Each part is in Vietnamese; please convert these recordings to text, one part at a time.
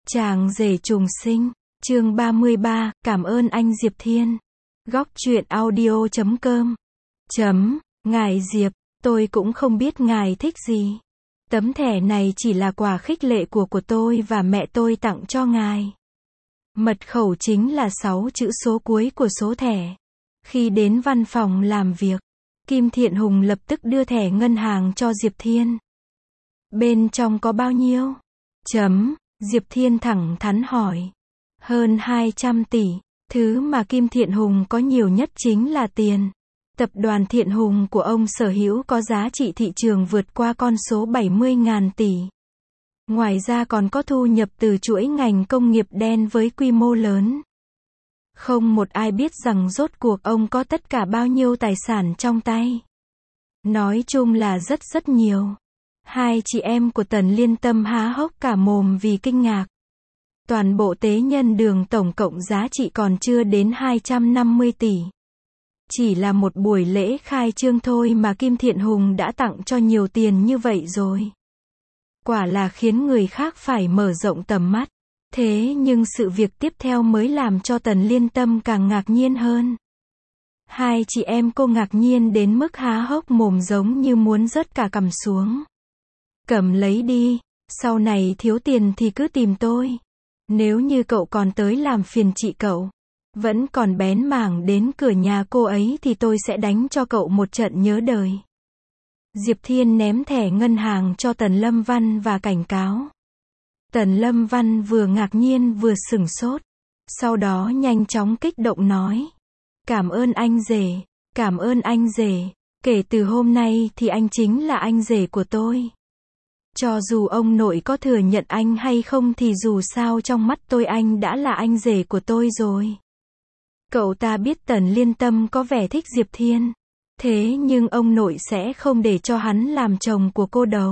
Chàng rể trùng sinh, chương 33, cảm ơn anh Diệp Thiên. Góc truyện audio.com. Ngài Diệp, tôi cũng không biết ngài thích gì. Tấm thẻ này chỉ là quà khích lệ của tôi và mẹ tôi tặng cho ngài. Mật khẩu chính là 6 chữ số cuối của số thẻ. Khi đến văn phòng làm việc, Kim Thiện Hùng lập tức đưa thẻ ngân hàng cho Diệp Thiên. Bên trong có bao nhiêu? Diệp Thiên thẳng thắn hỏi. Hơn 200 tỷ. Thứ mà Kim Thiện Hùng có nhiều nhất chính là tiền. Tập đoàn Thiện Hùng của ông sở hữu có giá trị thị trường vượt qua con số 70.000 tỷ. Ngoài ra còn có thu nhập từ chuỗi ngành công nghiệp đen với quy mô lớn. Không một ai biết rằng rốt cuộc ông có tất cả bao nhiêu tài sản trong tay. Nói chung là rất nhiều. Hai chị em của Tần Liên Tâm há hốc cả mồm vì kinh ngạc. Toàn bộ tế nhân đường tổng cộng giá trị còn chưa đến 250 tỷ. Chỉ là một buổi lễ khai trương thôi mà Kim Thiện Hùng đã tặng cho nhiều tiền như vậy rồi. Quả là khiến người khác phải mở rộng tầm mắt. Thế nhưng sự việc tiếp theo mới làm cho Tần Liên Tâm càng ngạc nhiên hơn. Hai chị em cô ngạc nhiên đến mức há hốc mồm giống như muốn rớt cả cằm xuống. Cầm lấy đi, sau này thiếu tiền thì cứ tìm tôi. Nếu như cậu còn tới làm phiền chị cậu, vẫn còn bén mảng đến cửa nhà cô ấy thì tôi sẽ đánh cho cậu một trận nhớ đời. Diệp Thiên ném thẻ ngân hàng cho Tần Lâm Văn và cảnh cáo. Tần Lâm Văn vừa ngạc nhiên vừa sửng sốt. Sau đó nhanh chóng kích động nói. Cảm ơn anh rể, cảm ơn anh rể. Kể từ hôm nay thì anh chính là anh rể của tôi. Cho dù ông nội có thừa nhận anh hay không thì dù sao trong mắt tôi anh đã là anh rể của tôi rồi. Cậu ta biết Tần Liên Tâm có vẻ thích Diệp Thiên. Thế nhưng ông nội sẽ không để cho hắn làm chồng của cô đâu.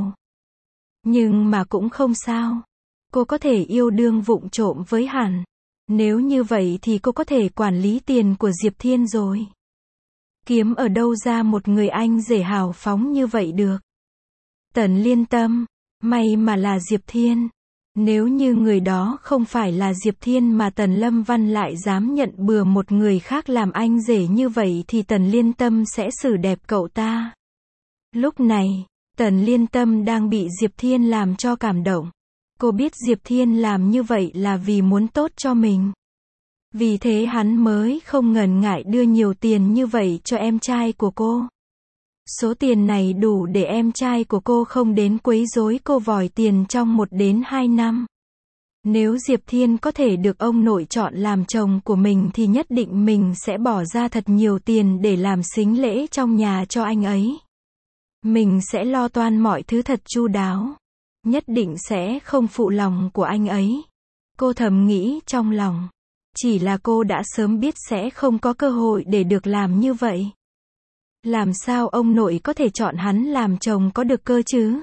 Nhưng mà cũng không sao. Cô có thể yêu đương vụng trộm với hắn. Nếu như vậy thì cô có thể quản lý tiền của Diệp Thiên rồi. Kiếm ở đâu ra một người anh rể hào phóng như vậy được. Tần Liên Tâm, may mà là Diệp Thiên. Nếu như người đó không phải là Diệp Thiên mà Tần Lâm Văn lại dám nhận bừa một người khác làm anh rể như vậy thì Tần Liên Tâm sẽ xử đẹp cậu ta. Lúc này, Tần Liên Tâm đang bị Diệp Thiên làm cho cảm động. Cô biết Diệp Thiên làm như vậy là vì muốn tốt cho mình. Vì thế hắn mới không ngần ngại đưa nhiều tiền như vậy cho em trai của cô. Số tiền này đủ để em trai của cô không đến quấy rối cô vòi tiền trong 1 đến 2 năm. Nếu Diệp Thiên có thể được ông nội chọn làm chồng của mình thì nhất định mình sẽ bỏ ra thật nhiều tiền để làm sính lễ trong nhà cho anh ấy. Mình sẽ lo toan mọi thứ thật chu đáo. Nhất định sẽ không phụ lòng của anh ấy. Cô thầm nghĩ trong lòng. Chỉ là cô đã sớm biết sẽ không có cơ hội để được làm như vậy. Làm sao ông nội có thể chọn hắn làm chồng có được cơ chứ?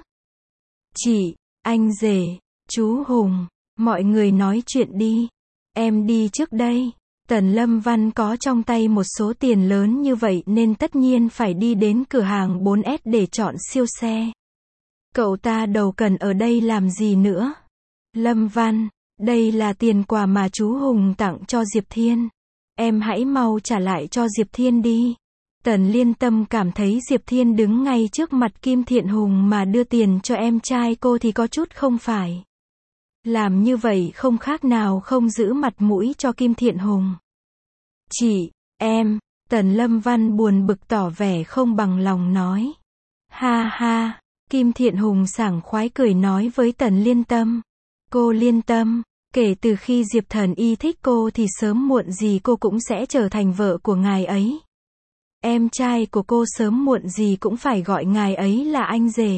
Chị, anh rể, chú Hùng, mọi người nói chuyện đi. Em đi trước đây. Tần Lâm Văn có trong tay một số tiền lớn như vậy nên tất nhiên phải đi đến cửa hàng 4S để chọn siêu xe. Cậu ta đâu cần ở đây làm gì nữa. Lâm Văn, đây là tiền quà mà chú Hùng tặng cho Diệp Thiên. Em hãy mau trả lại cho Diệp Thiên đi. Tần Liên Tâm cảm thấy Diệp Thiên đứng ngay trước mặt Kim Thiện Hùng mà đưa tiền cho em trai cô thì có chút không phải. Làm như vậy không khác nào không giữ mặt mũi cho Kim Thiện Hùng. Chị, em, Tần Lâm Văn buồn bực tỏ vẻ không bằng lòng nói. Ha ha, Kim Thiện Hùng sảng khoái cười nói với Tần Liên Tâm. Cô Liên Tâm, kể từ khi Diệp Thần Y thích cô thì sớm muộn gì cô cũng sẽ trở thành vợ của ngài ấy. Em trai của cô sớm muộn gì cũng phải gọi ngài ấy là anh rể.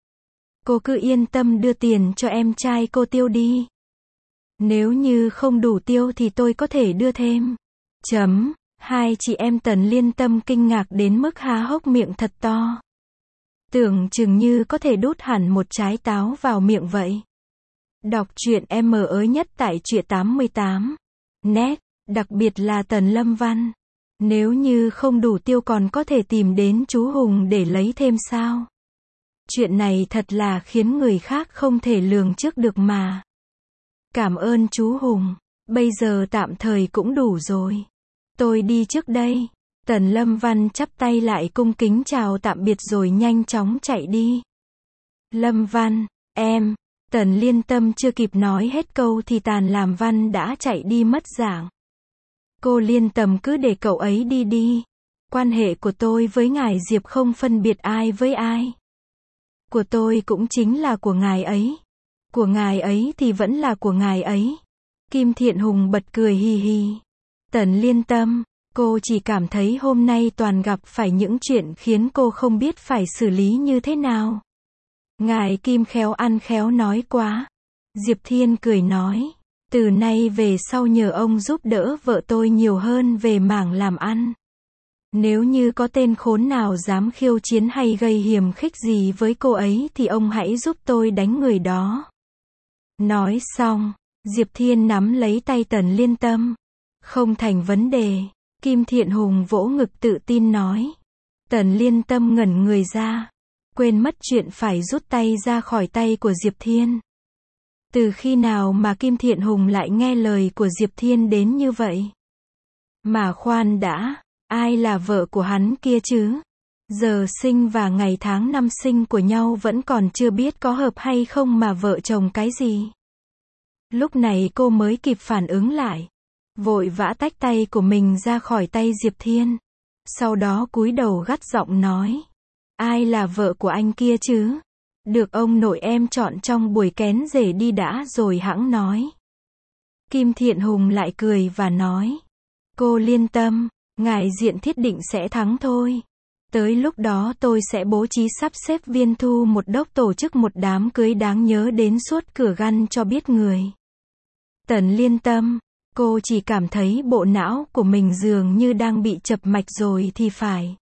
Cô cứ yên tâm đưa tiền cho em trai cô tiêu đi. Nếu như không đủ tiêu thì tôi có thể đưa thêm. Hai chị em Tần Liên Tâm kinh ngạc đến mức há hốc miệng thật to. Tưởng chừng như có thể đút hẳn một trái táo vào miệng vậy. Đọc truyện mới nhất tại truyện 88. Net, đặc biệt là Tần Lâm Văn. Nếu như không đủ tiêu còn có thể tìm đến chú Hùng để lấy thêm sao? Chuyện này thật là khiến người khác không thể lường trước được mà. Cảm ơn chú Hùng. Bây giờ tạm thời cũng đủ rồi. Tôi đi trước đây. Tần Lâm Văn chắp tay lại cung kính chào tạm biệt rồi nhanh chóng chạy đi. Lâm Văn, em. Tần Liên Tâm chưa kịp nói hết câu thì Tàn Làm Văn đã chạy đi mất dạng. Cô Liên Tâm cứ để cậu ấy đi đi. Quan hệ của tôi với ngài Diệp không phân biệt ai với ai. Của tôi cũng chính là của ngài ấy. Của ngài ấy thì vẫn là của ngài ấy. Kim Thiện Hùng bật cười hì hì. Tần Liên Tâm, cô chỉ cảm thấy hôm nay toàn gặp phải những chuyện khiến cô không biết phải xử lý như thế nào. Ngài Kim khéo ăn khéo nói quá. Diệp Thiên cười nói. Từ nay về sau nhờ ông giúp đỡ vợ tôi nhiều hơn về mảng làm ăn. Nếu như có tên khốn nào dám khiêu chiến hay gây hiềm khích gì với cô ấy thì ông hãy giúp tôi đánh người đó. Nói xong, Diệp Thiên nắm lấy tay Tần Liên Tâm. Không thành vấn đề. Kim Thiện Hùng vỗ ngực tự tin nói. Tần Liên Tâm ngẩn người ra. Quên mất chuyện phải rút tay ra khỏi tay của Diệp Thiên. Từ khi nào mà Kim Thiện Hùng lại nghe lời của Diệp Thiên đến như vậy? Mà khoan đã, ai là vợ của hắn kia chứ? Giờ sinh và ngày tháng năm sinh của nhau vẫn còn chưa biết có hợp hay không mà vợ chồng cái gì. Lúc này cô mới kịp phản ứng lại. Vội vã tách tay của mình ra khỏi tay Diệp Thiên. Sau đó cúi đầu gắt giọng nói. Ai là vợ của anh kia chứ? Được ông nội em chọn trong buổi kén rể đi đã rồi hẵng nói. Kim Thiện Hùng lại cười và nói. Cô Liên Tâm, ngài Diện thiết định sẽ thắng thôi. Tới lúc đó tôi sẽ bố trí sắp xếp Viên Thu một đốc tổ chức một đám cưới đáng nhớ đến suốt cửa găn cho biết người. Tần Liên Tâm, cô chỉ cảm thấy bộ não của mình dường như đang bị chập mạch rồi thì phải.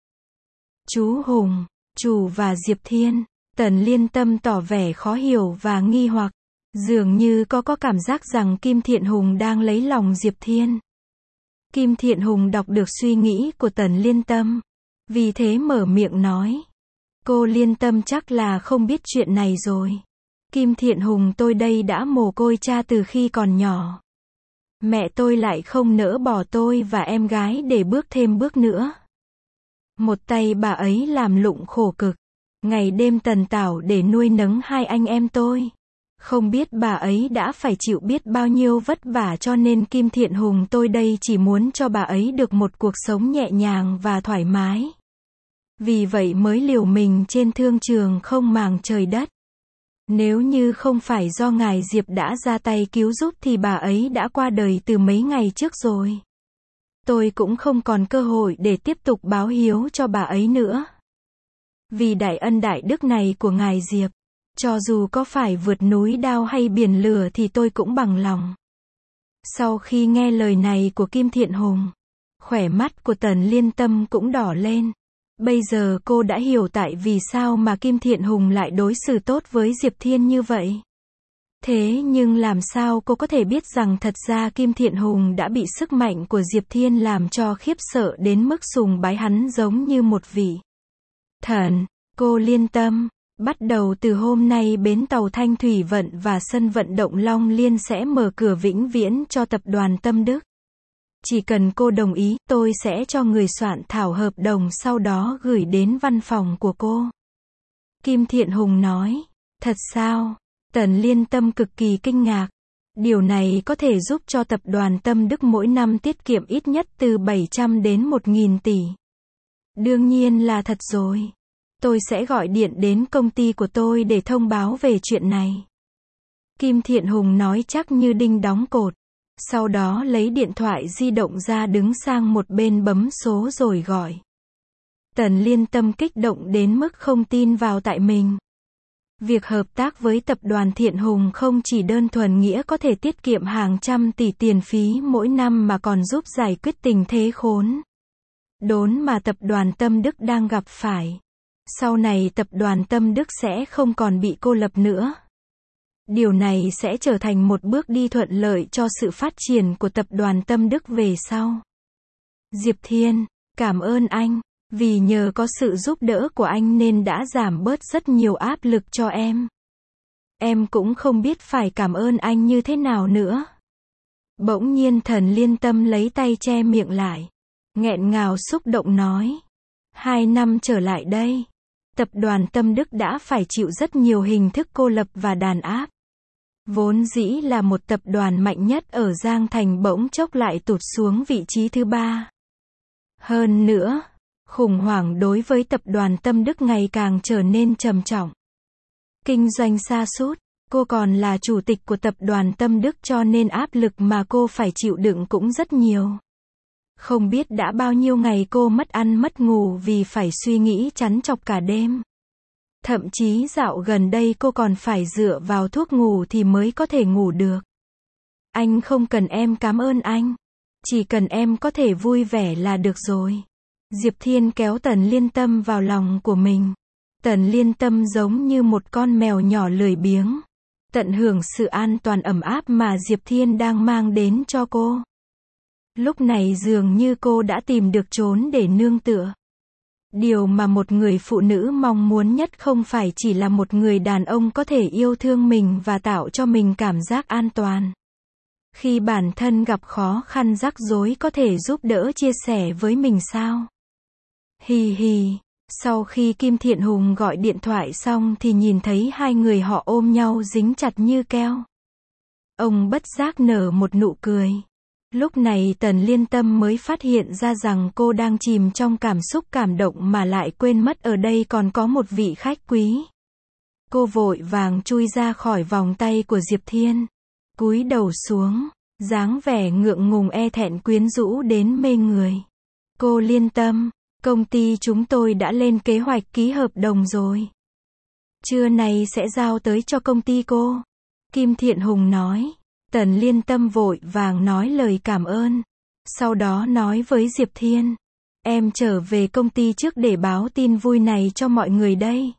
Chú Hùng, chủ và Diệp Thiên. Tần Liên Tâm tỏ vẻ khó hiểu và nghi hoặc. Dường như có cảm giác rằng Kim Thiện Hùng đang lấy lòng Diệp Thiên. Kim Thiện Hùng đọc được suy nghĩ của Tần Liên Tâm. Vì thế mở miệng nói. Cô Liên Tâm chắc là không biết chuyện này rồi. Kim Thiện Hùng tôi đây đã mồ côi cha từ khi còn nhỏ. Mẹ tôi lại không nỡ bỏ tôi và em gái để bước thêm bước nữa. Một tay bà ấy làm lụng khổ cực. Ngày đêm tần tảo để nuôi nấng hai anh em tôi. Không biết bà ấy đã phải chịu biết bao nhiêu vất vả cho nên Kim Thiện Hùng tôi đây chỉ muốn cho bà ấy được một cuộc sống nhẹ nhàng và thoải mái. Vì vậy mới liều mình trên thương trường không màng trời đất. Nếu như không phải do ngài Diệp đã ra tay cứu giúp thì bà ấy đã qua đời từ mấy ngày trước rồi. Tôi cũng không còn cơ hội để tiếp tục báo hiếu cho bà ấy nữa. Vì đại ân đại đức này của ngài Diệp, cho dù có phải vượt núi đao hay biển lửa thì tôi cũng bằng lòng. Sau khi nghe lời này của Kim Thiện Hùng, khóe mắt của Tần Liên Tâm cũng đỏ lên. Bây giờ cô đã hiểu tại vì sao mà Kim Thiện Hùng lại đối xử tốt với Diệp Thiên như vậy. Thế nhưng làm sao cô có thể biết rằng thật ra Kim Thiện Hùng đã bị sức mạnh của Diệp Thiên làm cho khiếp sợ đến mức sùng bái hắn giống như một vị thần. Cô Liên Tâm, bắt đầu từ hôm nay bến tàu Thanh Thủy Vận và sân vận động Long Liên sẽ mở cửa vĩnh viễn cho tập đoàn Tâm Đức. Chỉ cần cô đồng ý, tôi sẽ cho người soạn thảo hợp đồng sau đó gửi đến văn phòng của cô. Kim Thiện Hùng nói. Thật sao? Tần Liên Tâm cực kỳ kinh ngạc. Điều này có thể giúp cho tập đoàn Tâm Đức mỗi năm tiết kiệm ít nhất từ 700 đến 1.000 tỷ. Đương nhiên là thật rồi. Tôi sẽ gọi điện đến công ty của tôi để thông báo về chuyện này. Kim Thiện Hùng nói chắc như đinh đóng cột. Sau đó lấy điện thoại di động ra đứng sang một bên bấm số rồi gọi. Tần Liên Tâm kích động đến mức không tin vào tại mình. Việc hợp tác với tập đoàn Thiện Hùng không chỉ đơn thuần nghĩa có thể tiết kiệm hàng trăm tỷ tiền phí mỗi năm mà còn giúp giải quyết tình thế khốn đốn mà tập đoàn Tâm Đức đang gặp phải. Sau này tập đoàn Tâm Đức sẽ không còn bị cô lập nữa. Điều này sẽ trở thành một bước đi thuận lợi cho sự phát triển của tập đoàn Tâm Đức về sau. Diệp Thiên, cảm ơn anh, vì nhờ có sự giúp đỡ của anh nên đã giảm bớt rất nhiều áp lực cho em. Em cũng không biết phải cảm ơn anh như thế nào nữa. Bỗng nhiên Tần Liên Tâm lấy tay che miệng lại. Nghẹn ngào xúc động nói. 2 năm trở lại đây, tập đoàn Tâm Đức đã phải chịu rất nhiều hình thức cô lập và đàn áp. Vốn dĩ là một tập đoàn mạnh nhất ở Giang Thành bỗng chốc lại tụt xuống vị trí thứ 3. Hơn nữa, khủng hoảng đối với tập đoàn Tâm Đức ngày càng trở nên trầm trọng. Kinh doanh sa sút, cô còn là chủ tịch của tập đoàn Tâm Đức cho nên áp lực mà cô phải chịu đựng cũng rất nhiều. Không biết đã bao nhiêu ngày cô mất ăn mất ngủ vì phải suy nghĩ trằn trọc cả đêm. Thậm chí dạo gần đây cô còn phải dựa vào thuốc ngủ thì mới có thể ngủ được. Anh không cần em cảm ơn anh. Chỉ cần em có thể vui vẻ là được rồi. Diệp Thiên kéo Tần Liên Tâm vào lòng của mình. Tần Liên Tâm giống như một con mèo nhỏ lười biếng. Tận hưởng sự an toàn ấm áp mà Diệp Thiên đang mang đến cho cô. Lúc này dường như cô đã tìm được chốn để nương tựa. Điều mà một người phụ nữ mong muốn nhất không phải chỉ là một người đàn ông có thể yêu thương mình và tạo cho mình cảm giác an toàn. Khi bản thân gặp khó khăn rắc rối có thể giúp đỡ chia sẻ với mình sao? Hì hì, sau khi Kim Thiện Hùng gọi điện thoại xong thì nhìn thấy hai người họ ôm nhau dính chặt như keo. Ông bất giác nở một nụ cười. Lúc này Tần Liên Tâm mới phát hiện ra rằng cô đang chìm trong cảm xúc cảm động mà lại quên mất ở đây còn có một vị khách quý. Cô vội vàng chui ra khỏi vòng tay của Diệp Thiên. Cúi đầu xuống, dáng vẻ ngượng ngùng e thẹn quyến rũ đến mê người. Cô Liên Tâm, công ty chúng tôi đã lên kế hoạch ký hợp đồng rồi. Trưa nay sẽ giao tới cho công ty cô. Kim Thiện Hùng nói. Tần Liên Tâm vội vàng nói lời cảm ơn. Sau đó nói với Diệp Thiên. Em trở về công ty trước để báo tin vui này cho mọi người đây.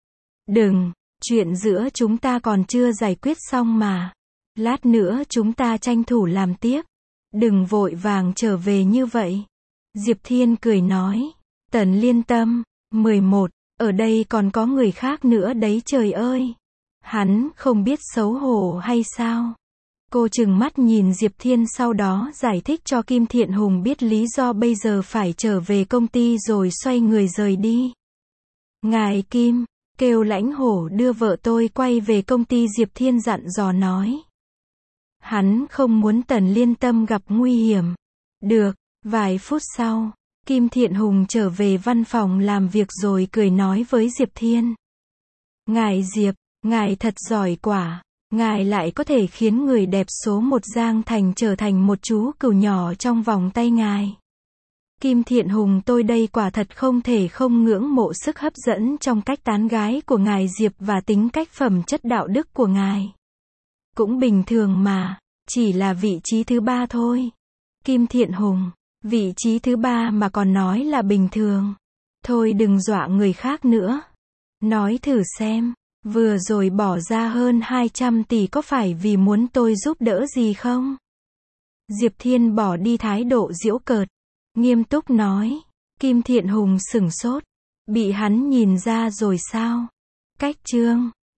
Đừng, chuyện giữa chúng ta còn chưa giải quyết xong mà. Lát nữa chúng ta tranh thủ làm tiếp. Đừng vội vàng trở về như vậy. Diệp Thiên cười nói. Tần Liên Tâm, 11, ở đây còn có người khác nữa đấy trời ơi. Hắn không biết xấu hổ hay sao? Cô trừng mắt nhìn Diệp Thiên sau đó giải thích cho Kim Thiện Hùng biết lý do bây giờ phải trở về công ty rồi xoay người rời đi. Ngài Kim, kêu Lãnh Hổ đưa vợ tôi quay về công ty, Diệp Thiên dặn dò nói. Hắn không muốn Tần Liên Tâm gặp nguy hiểm. Được, vài phút sau, Kim Thiện Hùng trở về văn phòng làm việc rồi cười nói với Diệp Thiên. Ngài Diệp, ngài thật giỏi quả. Ngài lại có thể khiến người đẹp số 1 Giang Thành trở thành một chú cừu nhỏ trong vòng tay ngài. Kim Thiện Hùng tôi đây quả thật không thể không ngưỡng mộ sức hấp dẫn trong cách tán gái của ngài Diệp và tính cách phẩm chất đạo đức của ngài. Cũng bình thường mà, chỉ là vị trí thứ 3 thôi. Kim Thiện Hùng, vị trí thứ 3 mà còn nói là bình thường. Thôi đừng dọa người khác nữa. Nói thử xem. Vừa rồi bỏ ra hơn 200 tỷ có phải vì muốn tôi giúp đỡ gì không? Diệp Thiên bỏ đi thái độ giễu cợt. Nghiêm túc nói. Kim Thiện Hùng sửng sốt. Bị hắn nhìn ra rồi sao? Cách chương